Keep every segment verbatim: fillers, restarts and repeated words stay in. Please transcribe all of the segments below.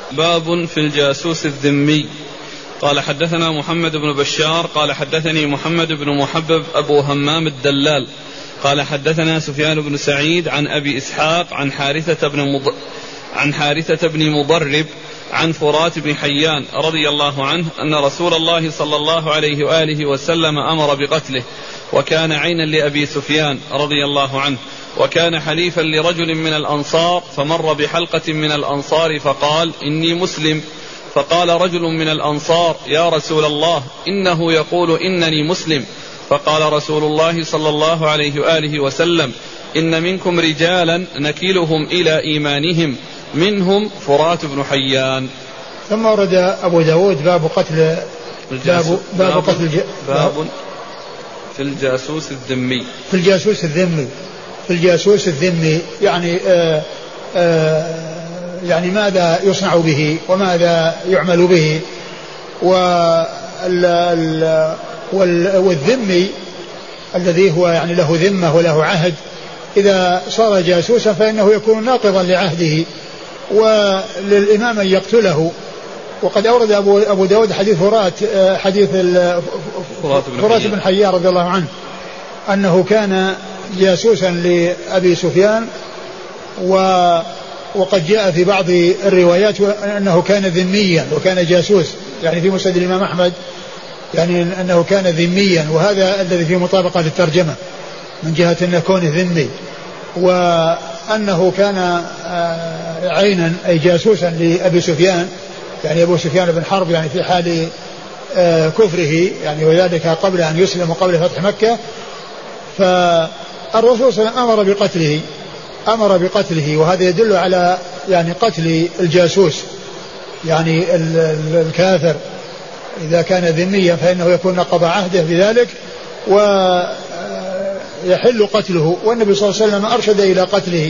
باب في الجاسوس الذمي. قال حدثنا محمد بن بشار قال حدثني محمد بن محبب أبو همام الدلال قال حدثنا سفيان بن سعيد عن أبي إسحاق عن حارثة بن مض... عن حارثة بن مضرب عن فرات بن حيان رضي الله عنه أن رسول الله صلى الله عليه وآله وسلم أمر بقتله، وكان عينا لأبي سفيان رضي الله عنه، وكان حليفا لرجل من الأنصار، فمر بحلقة من الأنصار فقال: إني مسلم. فقال رجل من الأنصار: يا رسول الله، إنه يقول إنني مسلم. فقال رسول الله صلى الله عليه وآله وسلم: إن منكم رجالا نكلهم إلى إيمانهم، منهم فرات بن حيان. ثم ورد أبو داود باب قتل باب, باب, باب قتل الج... باب في الجاسوس الذمي. في الجاسوس الذمي في الجاسوس الذمي يعني آآ آآ يعني ماذا يصنع به وماذا يعمل به. والذمي الذي هو يعني له ذمة وله عهد، إذا صار جاسوسا فإنه يكون ناقضا لعهده، وللإمام أن يقتله. وقد أورد أبو, أبو داود حديث فرات حديث فرات بن حيان رضي الله عنه أنه كان جاسوسا لأبي سفيان، و وقد جاء في بعض الروايات أنه كان ذميا وكان جاسوس، يعني في مسند الإمام أحمد يعني أنه كان ذميا، وهذا الذي في مطابقة للترجمة من جهة أنه كونه ذمي، وأنه كان عينا أي جاسوسا لأبي سفيان، يعني أبو سفيان بن حرب يعني في حال كفره يعني، وذلك قبل أن يسلم وقبل فتح مكة. فالرسول صلى الله عليه وسلم أمر بقتله أمر بقتله وهذا يدل على يعني قتل الجاسوس، يعني الكافر إذا كان ذميا فإنه يكون نقض عهده بذلك ويحل قتله. والنبي صلى الله عليه وسلم أرشد إلى قتله،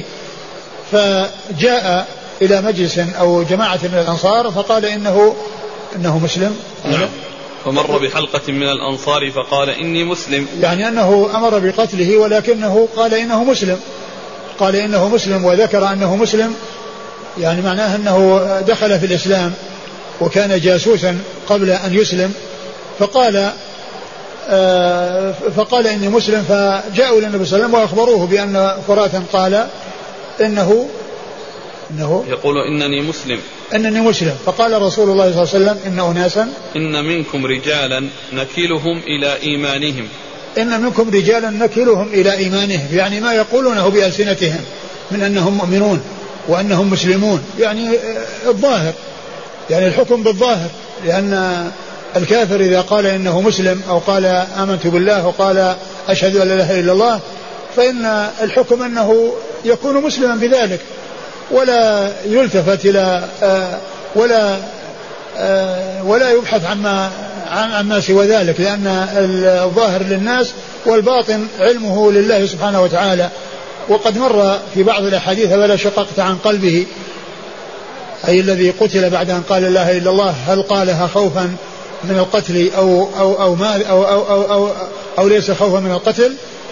فجاء إلى مجلس أو جماعة من الأنصار فقال إنه إنه مسلم. نعم. فمر بحلقة من الأنصار فقال: إني مسلم، يعني أنه أمر بقتله ولكنه قال إنه مسلم قال إنه مسلم وذكر أنه مسلم، يعني معناه أنه دخل في الإسلام وكان جاسوسا قبل أن يسلم. فقال آه فقال إني مسلم، فجاءوا إلى النبي صلى الله عليه وسلم وأخبروه بأن فراتا قال إنه إنه يقول إنني مسلم إنني مسلم. فقال رسول الله صلى الله عليه وسلم: إن أناسا إن منكم رجالا نكلهم إلى إيمانهم إن منكم رجالا نكلهم إلى إيمانهم، يعني ما يقولونه بألسنتهم من أنهم مؤمنون وأنهم مسلمون، يعني الظاهر، يعني الحكم بالظاهر، لأن الكافر إذا قال إنه مسلم أو قال آمنت بالله وقال أشهد أن لا إله إلا الله فإن الحكم أنه يكون مسلما بذلك، ولا يلتفت إلى ولا ولا يبحث عما عما سوى ذلك، لأن الظاهر للناس والباطن علمه لله سبحانه وتعالى. وقد مر في بعض الأحاديث: ولا شققت عن قلبه، أي الذي قتل بعد أن قال لا إله إلا الله، هل قالها خوفا من القتل أو أو أو ما أو أو أو, أو, أو ليس خوفا من القتل.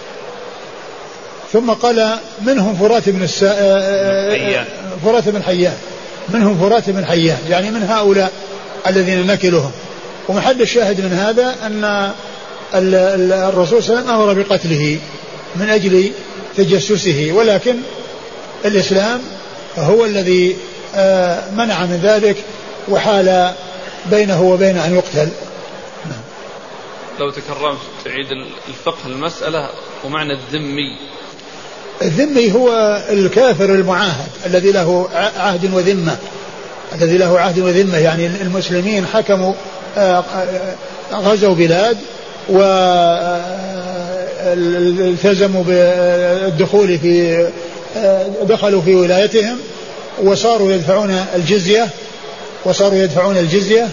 ثم قال: منهم فرات بن السا... فرات بن حيان منهم فرات بن حيان، يعني من هؤلاء الذين نكلهم. ومحل الشاهد من هذا أن الرسول صلى الله عليه وسلم أمر بقتله من أجل تجسسه، ولكن الإسلام هو الذي منع من ذلك وحال بينه وبين أن يقتل. لو تكرمت تعيد الفقه المسألة ومعنى الذمي. الذمي هو الكافر المعاهد الذي له عهد وذمة الذي له عهد وذمة يعني المسلمين حكموا غزوا بلاد والتزموا بالدخول في دخلوا في ولايتهم وصاروا يدفعون الجزية وصاروا يدفعون الجزية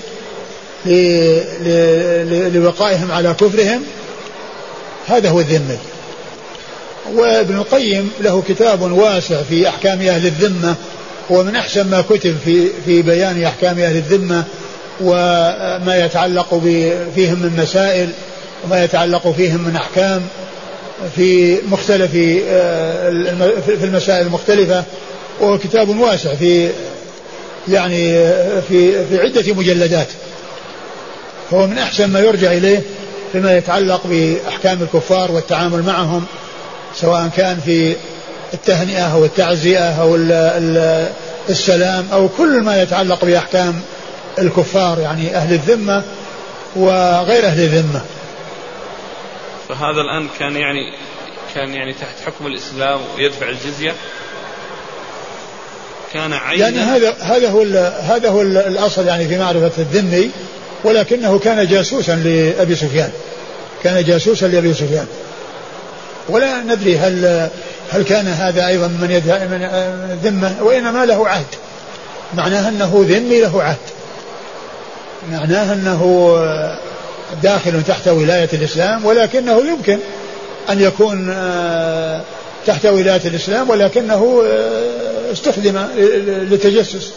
لبقائهم على كفرهم. هذا هو الذمي. وابن القيم له كتاب واسع في أحكام أهل الذمة، ومن أحسن ما كتب في في بيان أحكام أهل الذمة وما يتعلق فيهم من مسائل وما يتعلق فيهم من أحكام في مختلف في المسائل المختلفة. وهو كتاب واسع في يعني في في عدة مجلدات، هو من أحسن ما يرجع إليه فيما يتعلق بأحكام الكفار والتعامل معهم، سواء كان في التهنئة أو التعزية أو السلام أو كل ما يتعلق بأحكام الكفار، يعني أهل الذمة وغير أهل الذمة. فهذا الآن كان يعني كان يعني تحت حكم الإسلام ويدفع الجزية، كان عينا يعني هذا هذا هو هذا هو الأصل يعني في معرفة الذمي، ولكنه كان جاسوسا لأبي سفيان، كان جاسوسا لأبي سفيان، ولا ندري هل هل كان هذا أيضا من يدعي من الذمة، وإنما له عهد، معناه أنه ذمي له عهد، معناه أنه داخل تحت ولاية الإسلام، ولكنه يمكن أن يكون تحت ولاية الإسلام ولكنه استخدم للتجسس.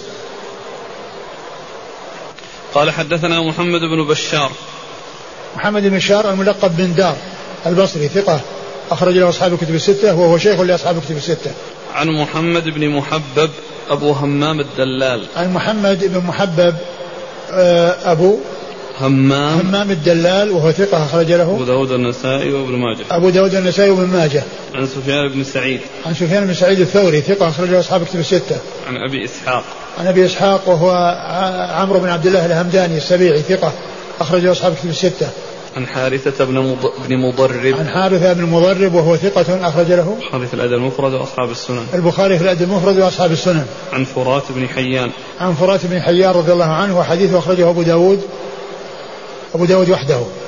قال حدثنا محمد بن بشار. محمد بن بشار الملقب بن دار البصري ثقة أخرج له أصحاب الكتب الستة وهو شيخ لأصحاب الكتب الستة. عن محمد بن محبب أبو همام الدلال. عن محمد بن محبب أبو همام همام الدلال وهو ثقة أخرج له أبو داود النسائي وابن ماجه. أبو داود النسائي وابن ماجه. عن سفيان بن سعيد. عن سفيان بن سعيد الثوري ثقة أخرج له أصحاب الكتب الستة. عن أبي إسحاق. عن أبي إسحاق وهو عمرو بن عبد الله الهمداني السبيعي ثقة أخرج له أصحاب الكتب الستة. عن حارثة بن بن مضرب. عن حارثة بن مضرب وهو ثقة أخرج له البخاري في الأدب المفرد وأصحاب السنن. البخاري في الأدب المفرد وأصحاب السنن. عن فرات بن حيان. عن فرات بن حيان رضي الله عنه وحديثه أخرجه أبو داود أبو داود وحده.